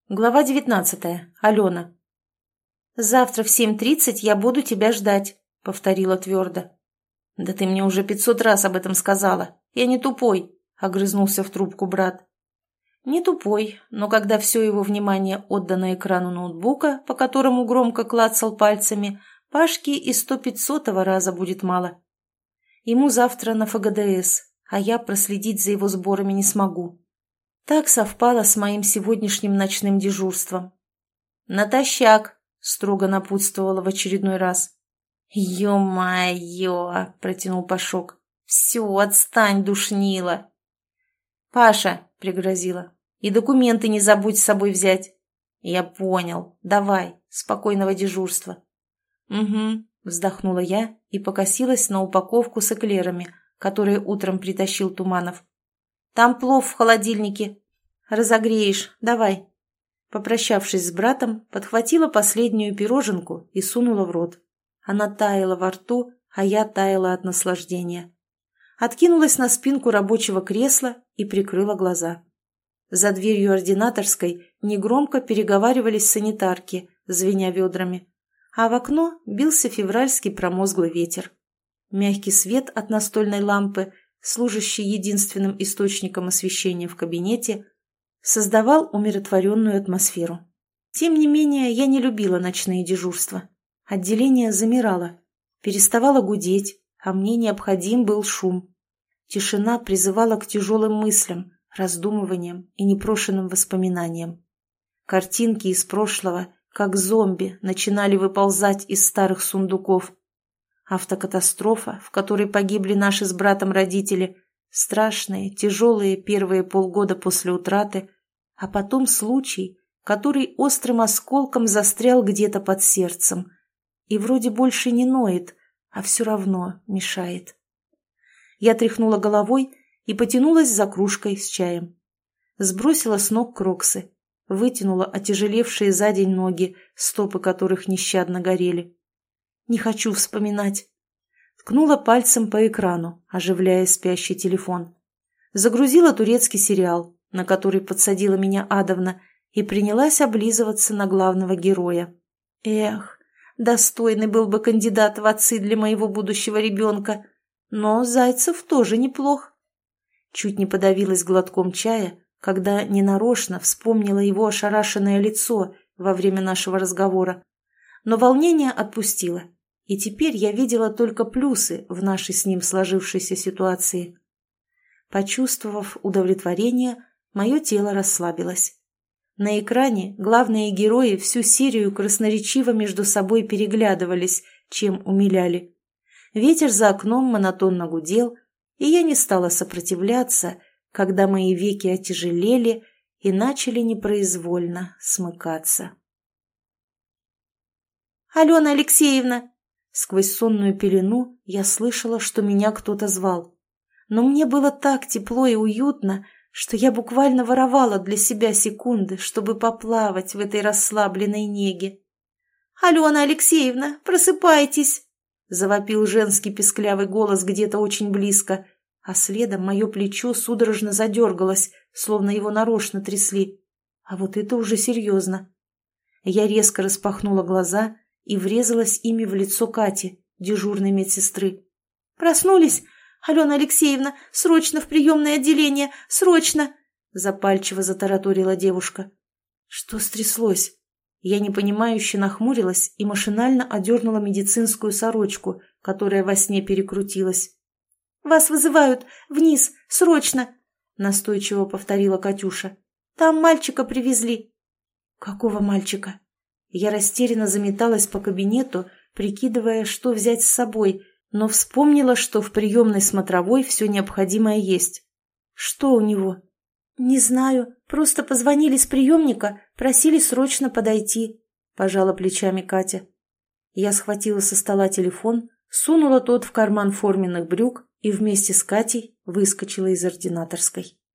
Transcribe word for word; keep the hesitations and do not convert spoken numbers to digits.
Глава девятнадцатая. Алена. «Завтра в семь тридцать я буду тебя ждать», — повторила твердо. «Да ты мне уже пятьсот раз об этом сказала. Я не тупой», — огрызнулся в трубку брат. Не тупой, но когда все его внимание отдано экрану ноутбука, по которому громко клацал пальцами, Пашке и сто пятьсотого раза будет мало. Ему завтра на ФГДС, а я проследить за его сборами не смогу. Так совпало с моим сегодняшним ночным дежурством. «Натощак!» — строго напутствовала в очередной раз. «Ё-моё!» — протянул Пашок. «Все, отстань, душнила!» «Паша!» — пригрозила. «И документы не забудь с собой взять». «Я понял. Давай. Спокойного дежурства». «Угу», — вздохнула я и покосилась на упаковку с эклерами, которые утром притащил Туманов. «Там плов в холодильнике. Разогреешь. Давай». Попрощавшись с братом, подхватила последнюю пироженку и сунула в рот. Она таяла во рту, а я таяла от наслаждения. Откинулась на спинку рабочего кресла и прикрыла глаза. За дверью ординаторской негромко переговаривались санитарки, звеня ведрами, а в окно бился февральский промозглый ветер. Мягкий свет от настольной лампы, служащий единственным источником освещения в кабинете, создавал умиротворенную атмосферу. Тем не менее, я не любила ночные дежурства. Отделение замирало, переставало гудеть, а мне необходим был шум. Тишина призывала к тяжелым мыслям, раздумываниям и непрошенным воспоминаниям. Картинки из прошлого, как зомби, начинали выползать из старых сундуков. Автокатастрофа, в которой погибли наши с братом родители, страшные, тяжелые первые полгода после утраты, а потом случай, который острым осколком застрял где-то под сердцем и вроде больше не ноет, а все равно мешает. Я тряхнула головой и потянулась за кружкой с чаем. Сбросила с ног кроксы, вытянула отяжелевшие за день ноги, стопы которых нещадно горели. Не хочу вспоминать. Ткнула пальцем по экрану, оживляя спящий телефон. Загрузила турецкий сериал, на который подсадила меня Адовна, и принялась облизываться на главного героя. Эх, достойный был бы кандидат в отцы для моего будущего ребенка. Но Зайцев тоже неплох. Чуть не подавилась глотком чая, когда ненарочно вспомнила его ошарашенное лицо во время нашего разговора. Но волнение отпустило, и теперь я видела только плюсы в нашей с ним сложившейся ситуации. Почувствовав удовлетворение, мое тело расслабилось. На экране главные герои всю серию красноречиво между собой переглядывались, чем умиляли. Ветер за окном монотонно гудел, и я не стала сопротивляться, когда мои веки отяжелели и начали непроизвольно смыкаться. «Алена Алексеевна!» Сквозь сонную пелену я слышала, что меня кто-то звал. Но мне было так тепло и уютно, что я буквально воровала для себя секунды, чтобы поплавать в этой расслабленной неге. «Алена Алексеевна, просыпайтесь!» Завопил женский песклявый голос где-то очень близко, а следом мое плечо судорожно задергалось, словно его нарочно трясли. А вот это уже серьезно. Я резко распахнула глаза и врезалась ими в лицо Кати, дежурной медсестры. «Проснулись? Алена Алексеевна, срочно в приемное отделение! Срочно!» Запальчиво затараторила девушка. Что стряслось? Я непонимающе нахмурилась и машинально одернула медицинскую сорочку, которая во сне перекрутилась. «Вас вызывают! Вниз! Срочно!» — настойчиво повторила Катюша. «Там мальчика привезли». «Какого мальчика?» Я растерянно заметалась по кабинету, прикидывая, что взять с собой, но вспомнила, что в приемной смотровой все необходимое есть. «Что у него?» «Не знаю, просто позвонили с приемника, просили срочно подойти», – пожала плечами Катя. Я схватила со стола телефон, сунула тот в карман форменных брюк и вместе с Катей выскочила из ординаторской.